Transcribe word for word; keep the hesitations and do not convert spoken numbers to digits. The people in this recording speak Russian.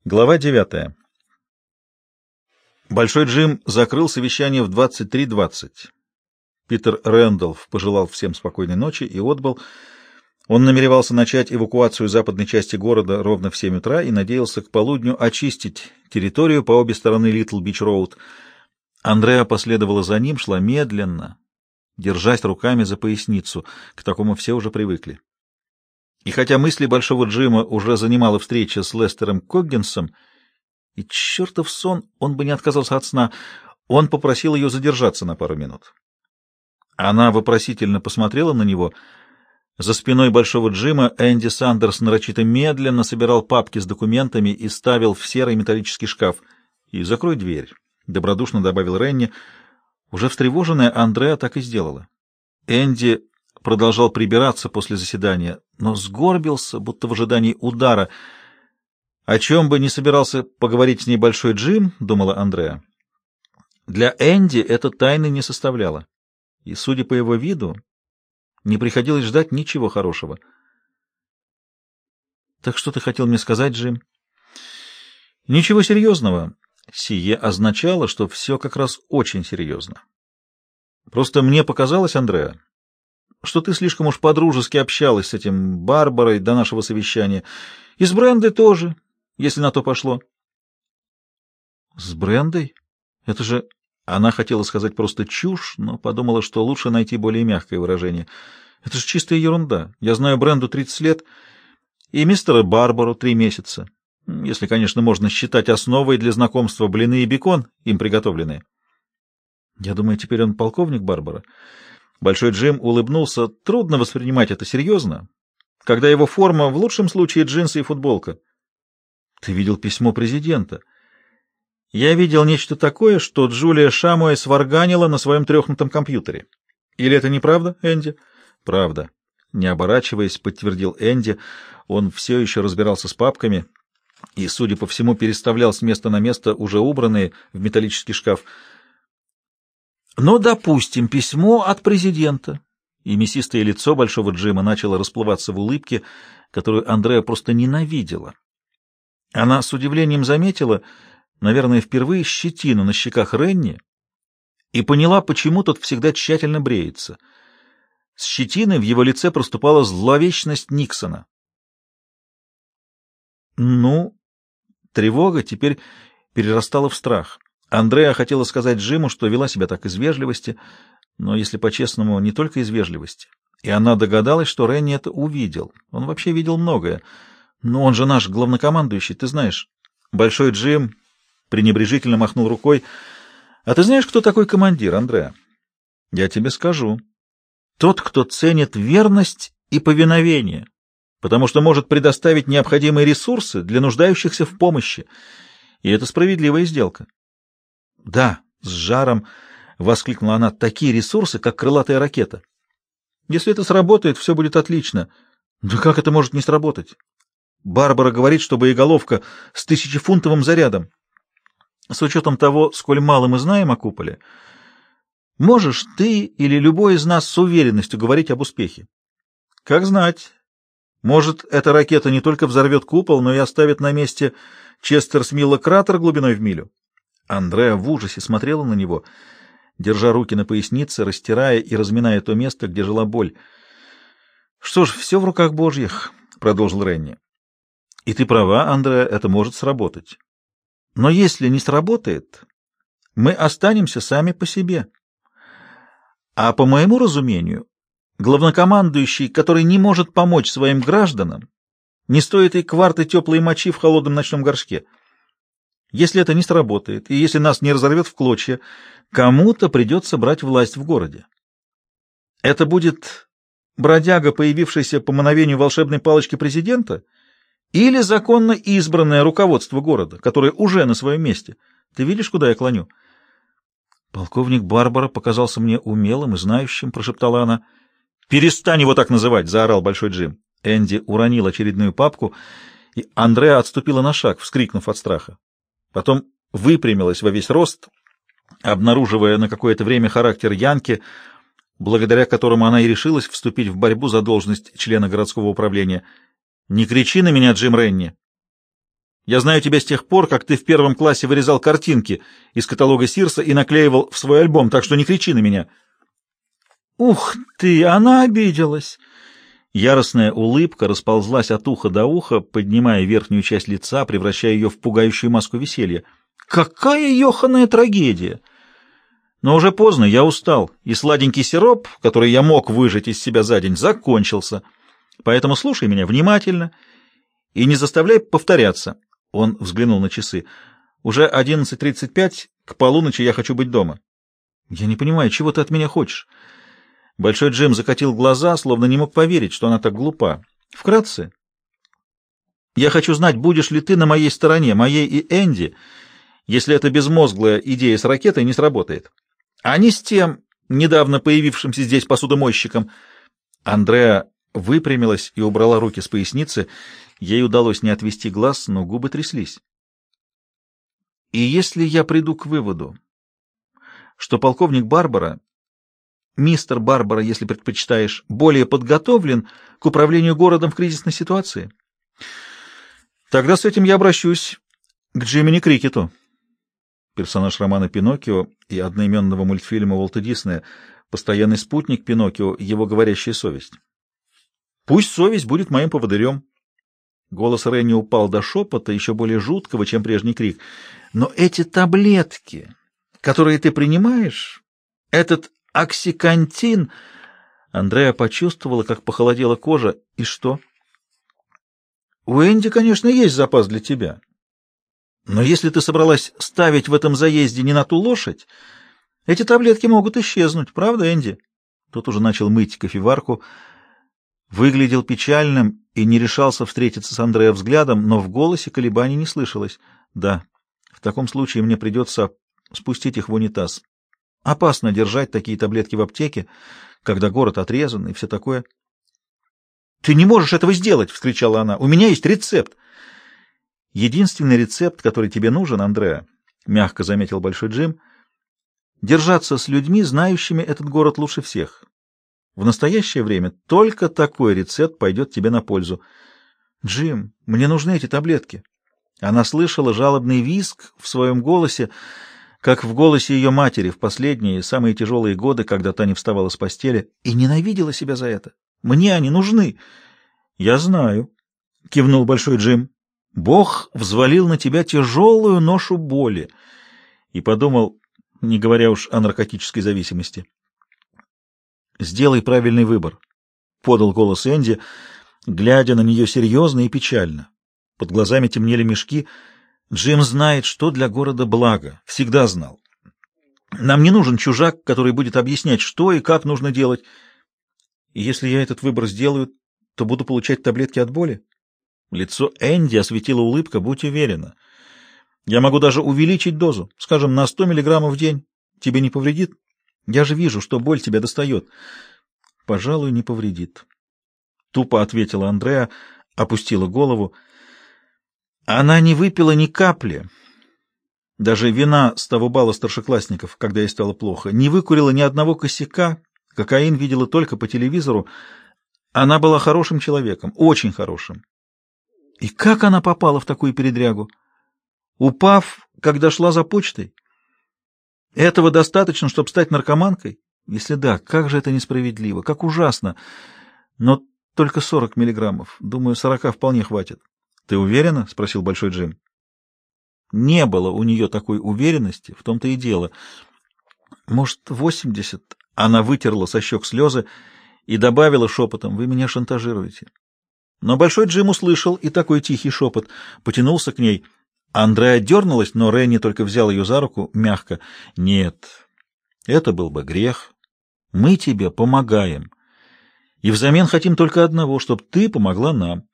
Глава девятая. Большой Джим закрыл совещание в двадцать три двадцать. Питер Рэндалф пожелал всем спокойной ночи и отбыл. Он намеревался начать эвакуацию западной части города ровно в семь утра и надеялся к полудню очистить территорию по обе стороны Литл-Бич-Роуд. Андреа последовала за ним, шла медленно, держась руками за поясницу. К такому все уже привыкли. И хотя мысли Большого Джима уже занимала встреча с Лестером Коггинсом, и чертов сон, он бы не отказался от сна, он попросил ее задержаться на пару минут. Она вопросительно посмотрела на него. За спиной Большого Джима Энди Сандерс нарочито медленно собирал папки с документами и ставил в серый металлический шкаф. «И закрой дверь», — добродушно добавил Ренни. Уже встревоженная Андреа так и сделала. Энди продолжал прибираться после заседания, но сгорбился, будто в ожидании удара. О чем бы ни собирался поговорить с ней Большой Джим, думала Андреа, для Энди это тайны не составляло. И, судя по его виду, не приходилось ждать ничего хорошего. «Так что ты хотел мне сказать, Джим?» «Ничего серьезного». Сие означало, что все как раз очень серьезно. «Просто мне показалось, Андреа, что ты слишком уж по-дружески общалась с этим Барбарой до нашего совещания. И с Брендой тоже, если на то пошло». «С Брендой? Это же...» Она хотела сказать просто чушь, но подумала, что лучше найти более мягкое выражение. «Это же чистая ерунда. Я знаю Бренду тридцать лет, и мистера Барбару три месяца. Если, конечно, можно считать основой для знакомства блины и бекон, им приготовленные». «Я думаю, теперь он полковник Барбара». Большой Джим улыбнулся. Трудно воспринимать это серьезно, когда его форма в лучшем случае джинсы и футболка. Ты видел письмо президента? Я видел нечто такое, что Джулия Шамуэ сварганила на своем трехнутом компьютере. Или это неправда, Энди? Правда. Не оборачиваясь, подтвердил Энди. Он все еще разбирался с папками и, судя по всему, переставлял с места на место уже убранные в металлический шкаф. Но, допустим, письмо от президента. И мясистое лицо Большого Джима начало расплываться в улыбке, которую Андреа просто ненавидела. Она с удивлением заметила, наверное, впервые щетину на щеках Ренни и поняла, почему тот всегда тщательно бреется. С щетиной в его лице проступала зловечность Никсона. Ну, тревога теперь перерастала в страх. Андреа хотела сказать Джиму, что вела себя так из вежливости, но, если по-честному, не только из вежливости. И она догадалась, что Ренни это увидел. Он вообще видел многое. Но он же наш главнокомандующий, ты знаешь. Большой Джим пренебрежительно махнул рукой. А ты знаешь, кто такой командир, Андреа? Я тебе скажу. Тот, кто ценит верность и повиновение, потому что может предоставить необходимые ресурсы для нуждающихся в помощи. И это справедливая сделка. «Да», — с жаром воскликнула она, — «такие ресурсы, как крылатая ракета. Если это сработает, все будет отлично. Да как это может не сработать? Барбара говорит, что боеголовка с тысячефунтовым зарядом. С учетом того, сколь мало мы знаем о куполе, можешь ты или любой из нас с уверенностью говорить об успехе? Как знать, может, эта ракета не только взорвет купол, но и оставит на месте Честерсмилла кратер глубиной в милю». Андреа в ужасе смотрела на него, держа руки на пояснице, растирая и разминая то место, где жила боль. «Что ж, все в руках Божьих», — продолжил Ренни. «И ты права, Андреа, это может сработать. Но если не сработает, мы останемся сами по себе. А по моему разумению, главнокомандующий, который не может помочь своим гражданам, не стоит и кварты теплой мочи в холодном ночном горшке. Если это не сработает, и если нас не разорвет в клочья, кому-то придется брать власть в городе. Это будет бродяга, появившийся по мановению волшебной палочки президента, или законно избранное руководство города, которое уже на своем месте. Ты видишь, куда я клоню?» «Полковник Барбара показался мне умелым и знающим», — прошептала она. «Перестань его так называть!» — заорал Большой Джим. Энди уронил очередную папку, и Андреа отступила на шаг, вскрикнув от страха. Потом выпрямилась во весь рост, обнаруживая на какое-то время характер Янки, благодаря которому она и решилась вступить в борьбу за должность члена городского управления. «Не кричи на меня, Джим Ренни!» Я знаю тебя с тех пор, как ты в первом классе вырезал картинки из каталога Сирса и наклеивал в свой альбом, так что не кричи на меня». «Ух ты, она обиделась!» Яростная улыбка расползлась от уха до уха, поднимая верхнюю часть лица, превращая ее в пугающую маску веселья. «Какая ёханая трагедия!» Но уже поздно, я устал, и сладенький сироп, который я мог выжать из себя за день, закончился. Поэтому слушай меня внимательно и не заставляй повторяться. Он взглянул на часы. Уже одиннадцать тридцать пять, к полуночи я хочу быть дома. Я не понимаю, чего ты от меня хочешь? Большой Джим закатил глаза, словно не мог поверить, что она так глупа. Вкратце. Я хочу знать, будешь ли ты на моей стороне, моей и Энди, если эта безмозглая идея с ракетой не сработает. А не с тем, недавно появившимся здесь посудомойщиком. Андреа выпрямилась и убрала руки с поясницы. Ей удалось не отвести глаз, но губы тряслись. И если я приду к выводу, что полковник Барбара, мистер Барбара, если предпочитаешь, более подготовлен к управлению городом в кризисной ситуации, тогда с этим я обращусь к Джимини Крикету. Персонаж романа «Пиноккио» и одноименного мультфильма Уолта Диснея, постоянный спутник Пиноккио, его говорящая совесть. Пусть совесть будет моим поводырем. Голос Ренни упал до шепота, еще более жуткого, чем прежний крик. Но эти таблетки, которые ты принимаешь, этот оксикантин... Андреа почувствовала, как похолодела кожа. И что? У Энди, конечно, есть запас для тебя. Но если ты собралась ставить в этом заезде не на ту лошадь, эти таблетки могут исчезнуть, правда, Энди? Тот уже начал мыть кофеварку, выглядел печальным и не решался встретиться с Андреа взглядом, но в голосе колебаний не слышалось. Да, в таком случае мне придется спустить их в унитаз. Опасно держать такие таблетки в аптеке, когда город отрезан и все такое. — Ты не можешь этого сделать! — вскричала она. — У меня есть рецепт! — Единственный рецепт, который тебе нужен, Андреа, — мягко заметил Большой Джим, — держаться с людьми, знающими этот город лучше всех. В настоящее время только такой рецепт пойдет тебе на пользу. — Джим, мне нужны эти таблетки. Она слышала жалобный визг в своем голосе, как в голосе ее матери в последние, самые тяжелые годы, когда та не вставала с постели, и ненавидела себя за это. Мне они нужны. — Я знаю, — кивнул Большой Джим. Бог взвалил на тебя тяжелую ношу боли. И подумал, не говоря уж о наркотической зависимости. «Сделай правильный выбор», — подал голос Энди, глядя на нее серьезно и печально. Под глазами темнели мешки. Джим знает, что для города благо. Всегда знал. Нам не нужен чужак, который будет объяснять, что и как нужно делать. И если я этот выбор сделаю, то буду получать таблетки от боли? Лицо Энди осветила улыбка. Будь уверена. Я могу даже увеличить дозу, скажем, на сто миллиграммов в день. Тебе не повредит? Я же вижу, что боль тебя достает. Пожалуй, не повредит. Тупо ответила Андреа, опустила голову. Она не выпила ни капли, даже вина с того бала старшеклассников, когда ей стало плохо, не выкурила ни одного косяка, кокаин видела только по телевизору. Она была хорошим человеком, очень хорошим. И как она попала в такую передрягу? Упав, когда шла за почтой? Этого достаточно, чтобы стать наркоманкой? Если да, как же это несправедливо, как ужасно. Но только сорок миллиграммов. Думаю, сорока вполне хватит. Ты уверена? — спросил Большой Джим. Не было у нее такой уверенности, в том-то и дело. Может, восемьдесят? Она вытерла со щек слезы и добавила шепотом: вы меня шантажируете. Но Большой Джим услышал и такой тихий шепот, потянулся к ней. Андреа дернулась, но Ренни только взял ее за руку мягко. Нет, это был бы грех. Мы тебе помогаем. И взамен хотим только одного, чтобы ты помогла нам.